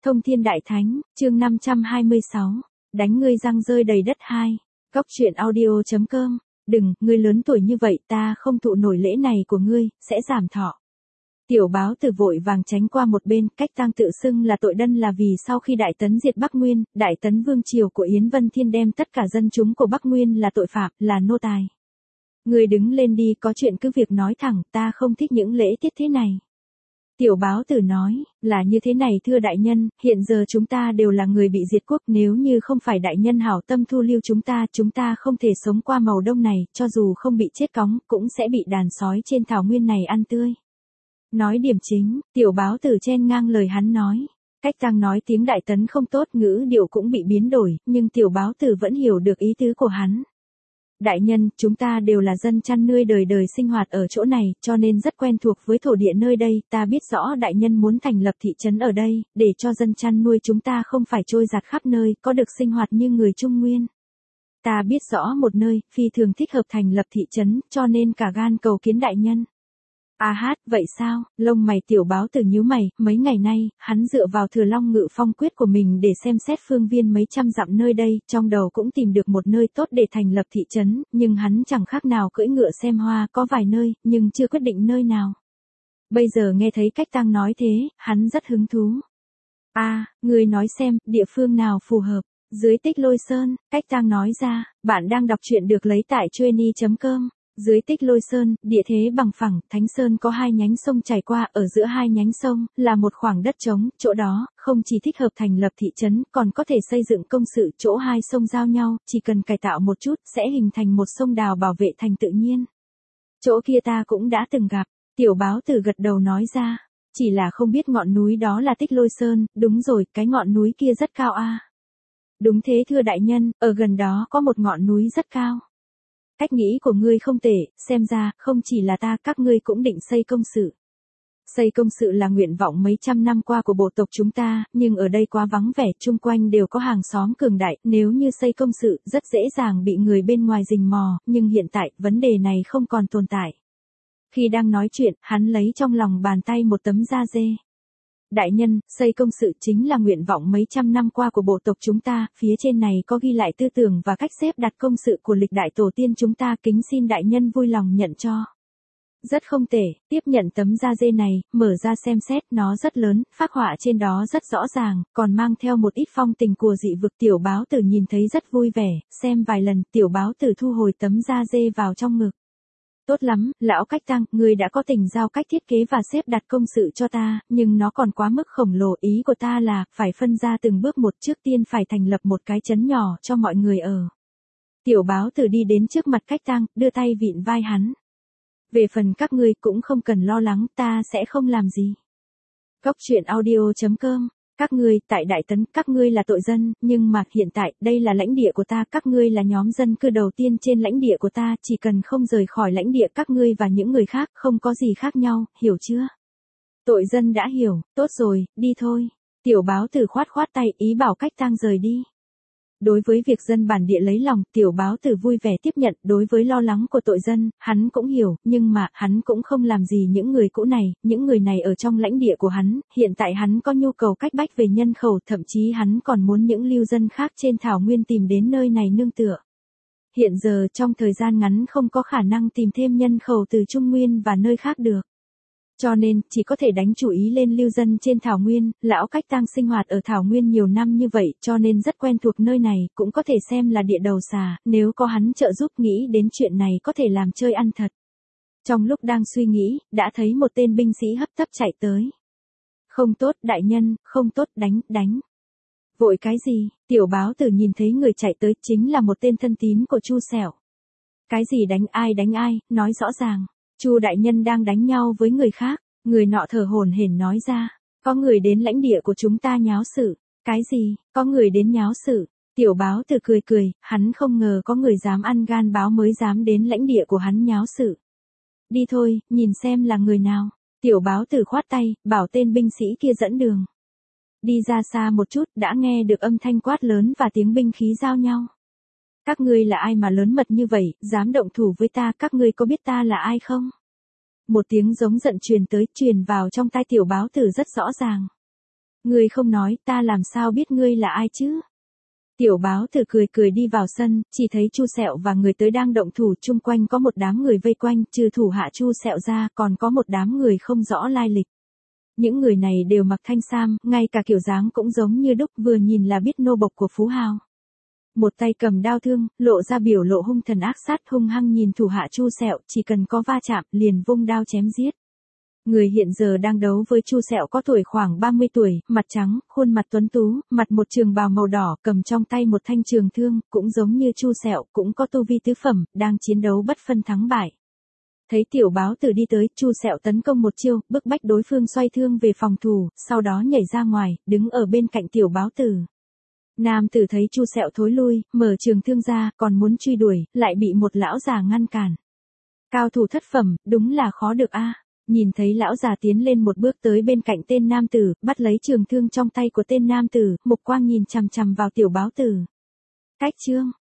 Thông Thiên Đại Thánh, chương 526, đánh ngươi răng rơi đầy đất 2. Góc truyện audio.com. Đừng, ngươi lớn tuổi như vậy ta không thụ nổi lễ này của ngươi, sẽ giảm thọ. Tiểu Báo Tử vội vàng tránh qua một bên, cách tang tự xưng là tội đân là vì sau khi Đại Tấn diệt Bắc Nguyên, Đại Tấn vương triều của Yến Vân Thiên đem tất cả dân chúng của Bắc Nguyên là tội phạm, là nô tài. Ngươi đứng lên đi, có chuyện cứ việc nói thẳng, ta không thích những lễ tiết thế này. Tiểu Báo Tử nói, là như thế này thưa đại nhân, hiện giờ chúng ta đều là người bị diệt quốc, nếu như không phải đại nhân hảo tâm thu lưu chúng ta không thể sống qua màu đông này, cho dù không bị chết cóng, cũng sẽ bị đàn sói trên thảo nguyên này ăn tươi. Nói điểm chính, Tiểu Báo Tử chen ngang lời hắn nói. Cách tang nói tiếng Đại Tấn không tốt, ngữ điệu cũng bị biến đổi, nhưng Tiểu Báo Tử vẫn hiểu được ý tứ của hắn. Đại nhân, chúng ta đều là dân chăn nuôi đời đời sinh hoạt ở chỗ này, cho nên rất quen thuộc với thổ địa nơi đây, ta biết rõ đại nhân muốn thành lập thị trấn ở đây, để cho dân chăn nuôi chúng ta không phải trôi giạt khắp nơi, có được sinh hoạt như người Trung Nguyên. Ta biết rõ một nơi, phi thường thích hợp thành lập thị trấn, cho nên cả gan cầu kiến đại nhân. À hát, vậy sao? Lông mày Tiểu Báo Tử nhíu mày, mấy ngày nay, hắn dựa vào Thừa Long Ngự Phong quyết của mình để xem xét phương viên mấy trăm dặm nơi đây, trong đầu cũng tìm được một nơi tốt để thành lập thị trấn, nhưng hắn chẳng khác nào cưỡi ngựa xem hoa, có vài nơi, nhưng chưa quyết định nơi nào. Bây giờ nghe thấy Cách Tang nói thế, hắn rất hứng thú. Người nói xem, địa phương nào phù hợp? Dưới Tích Lôi Sơn, Cách Tang nói ra, bạn đang đọc truyện được lấy tại Chueny.com. Dưới Tích Lôi Sơn, địa thế bằng phẳng, Thánh Sơn có hai nhánh sông chảy qua, ở giữa hai nhánh sông, là một khoảng đất trống, chỗ đó, không chỉ thích hợp thành lập thị trấn, còn có thể xây dựng công sự, chỗ hai sông giao nhau, chỉ cần cải tạo một chút, sẽ hình thành một sông đào bảo vệ thành tự nhiên. Chỗ kia ta cũng đã từng gặp, Tiểu Báo Tử gật đầu nói ra, chỉ là không biết ngọn núi đó là Tích Lôi Sơn, đúng rồi, cái ngọn núi kia rất cao a. Đúng thế thưa đại nhân, ở gần đó có một ngọn núi rất cao. Cách nghĩ của ngươi không tệ, xem ra, không chỉ là ta, các ngươi cũng định xây công sự. Xây công sự là nguyện vọng mấy trăm năm qua của bộ tộc chúng ta, nhưng ở đây quá vắng vẻ, chung quanh đều có hàng xóm cường đại, nếu như xây công sự, rất dễ dàng bị người bên ngoài rình mò, nhưng hiện tại, vấn đề này không còn tồn tại. Khi đang nói chuyện, hắn lấy trong lòng bàn tay một tấm da dê. Đại nhân, xây công sự chính là nguyện vọng mấy trăm năm qua của bộ tộc chúng ta, phía trên này có ghi lại tư tưởng và cách xếp đặt công sự của lịch đại tổ tiên chúng ta, kính xin đại nhân vui lòng nhận cho. Rất không tệ, tiếp nhận tấm da dê này, mở ra xem xét, nó rất lớn, phác họa trên đó rất rõ ràng, còn mang theo một ít phong tình của dị vực. Tiểu Báo Tử nhìn thấy rất vui vẻ, xem vài lần, Tiểu Báo Tử thu hồi tấm da dê vào trong ngực. Tốt lắm, lão Cách Tang, ngươi đã có tình giao cách thiết kế và xếp đặt công sự cho ta, nhưng nó còn quá mức khổng lồ, ý của ta là, phải phân ra từng bước một, trước tiên phải thành lập một cái trấn nhỏ cho mọi người ở. Tiểu Báo Tử đi đến trước mặt Cách Tang, đưa tay vịn vai hắn. Về phần các ngươi cũng không cần lo lắng, ta sẽ không làm gì. Góc truyện audio.com. Các ngươi, tại Đại Tấn, các ngươi là tội dân, nhưng mà, hiện tại, đây là lãnh địa của ta, các ngươi là nhóm dân cư đầu tiên trên lãnh địa của ta, chỉ cần không rời khỏi lãnh địa các ngươi và những người khác, không có gì khác nhau, hiểu chưa? Tội dân đã hiểu, tốt rồi, đi thôi. Tiểu Báo Tử khoát khoát tay, ý bảo Cách Tang rời đi. Đối với việc dân bản địa lấy lòng, Tiểu Báo Tử vui vẻ tiếp nhận, đối với lo lắng của tội dân, hắn cũng hiểu, nhưng mà, hắn cũng không làm gì những người cũ này, những người này ở trong lãnh địa của hắn, hiện tại hắn có nhu cầu cách bách về nhân khẩu, thậm chí hắn còn muốn những lưu dân khác trên thảo nguyên tìm đến nơi này nương tựa. Hiện giờ, trong thời gian ngắn không có khả năng tìm thêm nhân khẩu từ Trung Nguyên và nơi khác được. Cho nên, chỉ có thể đánh chủ ý lên lưu dân trên thảo nguyên, lão Cách Tang sinh hoạt ở thảo nguyên nhiều năm như vậy, cho nên rất quen thuộc nơi này, cũng có thể xem là địa đầu xà, nếu có hắn trợ giúp nghĩ đến chuyện này có thể làm chơi ăn thật. Trong lúc đang suy nghĩ, đã thấy một tên binh sĩ hấp tấp chạy tới. Không tốt, đại nhân, không tốt, đánh. Vội cái gì? Tiểu Báo Tử nhìn thấy người chạy tới chính là một tên thân tín của Chu Sẹo. Cái gì đánh ai, nói rõ ràng. Chu đại nhân đang đánh nhau với người khác, người nọ thở hổn hển nói ra, có người đến lãnh địa của chúng ta nháo sự. Cái gì? Có người đến nháo sự? Tiểu Báo Tử cười, hắn không ngờ có người dám ăn gan báo mới dám đến lãnh địa của hắn nháo sự. Đi thôi, nhìn xem là người nào. Tiểu Báo Tử khoát tay, bảo tên binh sĩ kia dẫn đường. Đi ra xa một chút, đã nghe được âm thanh quát lớn và tiếng binh khí giao nhau. Các ngươi là ai mà lớn mật như vậy, dám động thủ với ta, các ngươi có biết ta là ai không? Một tiếng giống giận truyền vào trong tai Tiểu Báo Tử rất rõ ràng. Ngươi không nói, ta làm sao biết ngươi là ai chứ? Tiểu báo tử cười cười đi vào sân, chỉ thấy Chu Sẹo và người tới đang động thủ, chung quanh có một đám người vây quanh, trừ thủ hạ Chu Sẹo ra, còn có một đám người không rõ lai lịch. Những người này đều mặc thanh sam, ngay cả kiểu dáng cũng giống như đúc, vừa nhìn là biết nô bộc của phú hào. Một tay cầm đao thương, lộ ra biểu lộ hung thần ác sát, hung hăng nhìn thủ hạ Chu Sẹo, chỉ cần có va chạm, liền vung đao chém giết. Người hiện giờ đang đấu với Chu Sẹo có tuổi khoảng 30 tuổi, mặt trắng, khuôn mặt tuấn tú, mặc một trường bào màu đỏ, cầm trong tay một thanh trường thương, cũng giống như Chu Sẹo, cũng có tu vi tứ phẩm, đang chiến đấu bất phân thắng bại. Thấy tiểu báo tử đi tới, Chu Sẹo tấn công một chiêu, bức bách đối phương xoay thương về phòng thủ, sau đó nhảy ra ngoài, đứng ở bên cạnh tiểu báo tử. Nam tử thấy Chu Sẹo thối lui, mở trường thương ra, còn muốn truy đuổi, lại bị một lão già ngăn cản. Cao thủ thất phẩm, đúng là khó được a. Nhìn thấy lão già tiến lên một bước tới bên cạnh tên nam tử, bắt lấy trường thương trong tay của tên nam tử, mục quang nhìn chằm chằm vào tiểu báo tử. Cách chương,